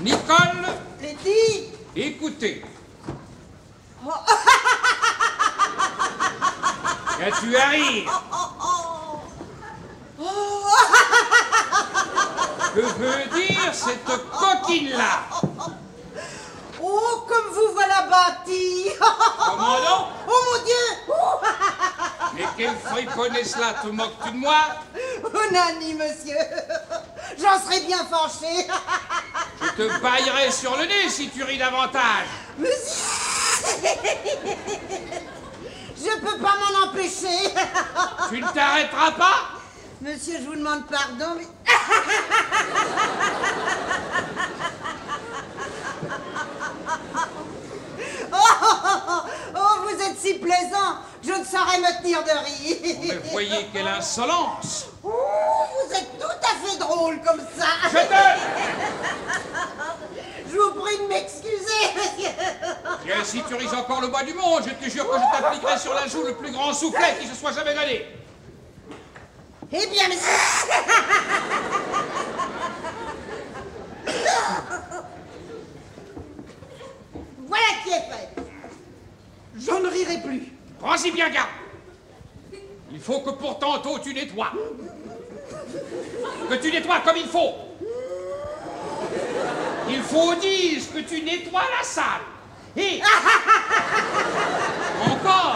Nicole, Letty. écoutez. Qu'as-tu à rire? Que veut dire cette coquine-là? Oh, comme vous voilà bâti. Comment donc? Oh mon Dieu. Mais quelle friponne cela? Te moques-tu de moi? Oh, Nanny, monsieur. J'en serais bien fâché. Je te baillerai sur le nez si tu ris davantage. Monsieur. Je peux pas m'en empêcher. Tu ne t'arrêteras pas? Monsieur, je vous demande pardon, mais... Oh, vous êtes si plaisant, je ne saurais me tenir de rire. Mais voyez quelle insolence! Oh, vous êtes tout à fait drôle comme ça. Je te... Je vous prie de m'excuser, monsieur. Tiens, si tu ris encore le bois du monde, je te jure que je t'appliquerai sur la joue le plus grand soufflet qui se soit jamais donné. Eh bien, monsieur... Voilà qui est fait. Je ne rirai plus. Prends-y bien garde. Il faut que pour tantôt tu nettoies. Que tu nettoies comme il faut. Il faut dire que tu nettoies la salle. Et... encore.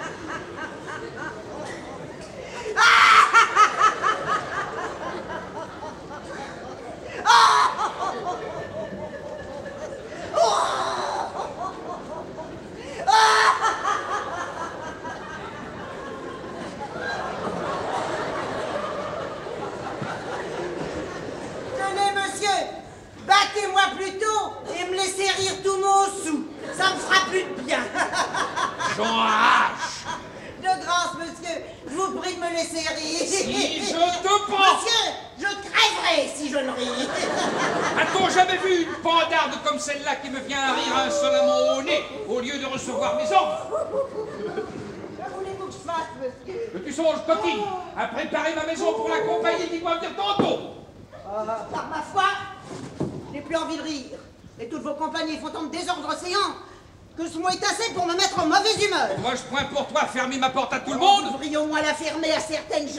Tenez, monsieur, battez-moi plutôt et me laissez rire tout mon sou. Ça me fera plus de bien. J'en arrache. De grâce, monsieur, je vous prie de me laisser rire. Si je te prends. Monsieur, je crèverai si je ne ris. A-t-on jamais vu une pandarde comme celle-là qui me vient à rire insolemment au nez au lieu de recevoir mes ordres? Que voulez-vous que je fasse, monsieur? Que tu songes, coquine, à préparer ma maison pour la compagnie qui doit venir tantôt. Par ma foi, je n'ai plus envie de rire. Et toutes vos compagnies font tant de désordre océan que ce mot est assez pour me mettre en mauvaise humeur. Moi, je point pour toi fermer ma porte à tout le monde. Vous devriez au moins la fermer à certaines gens.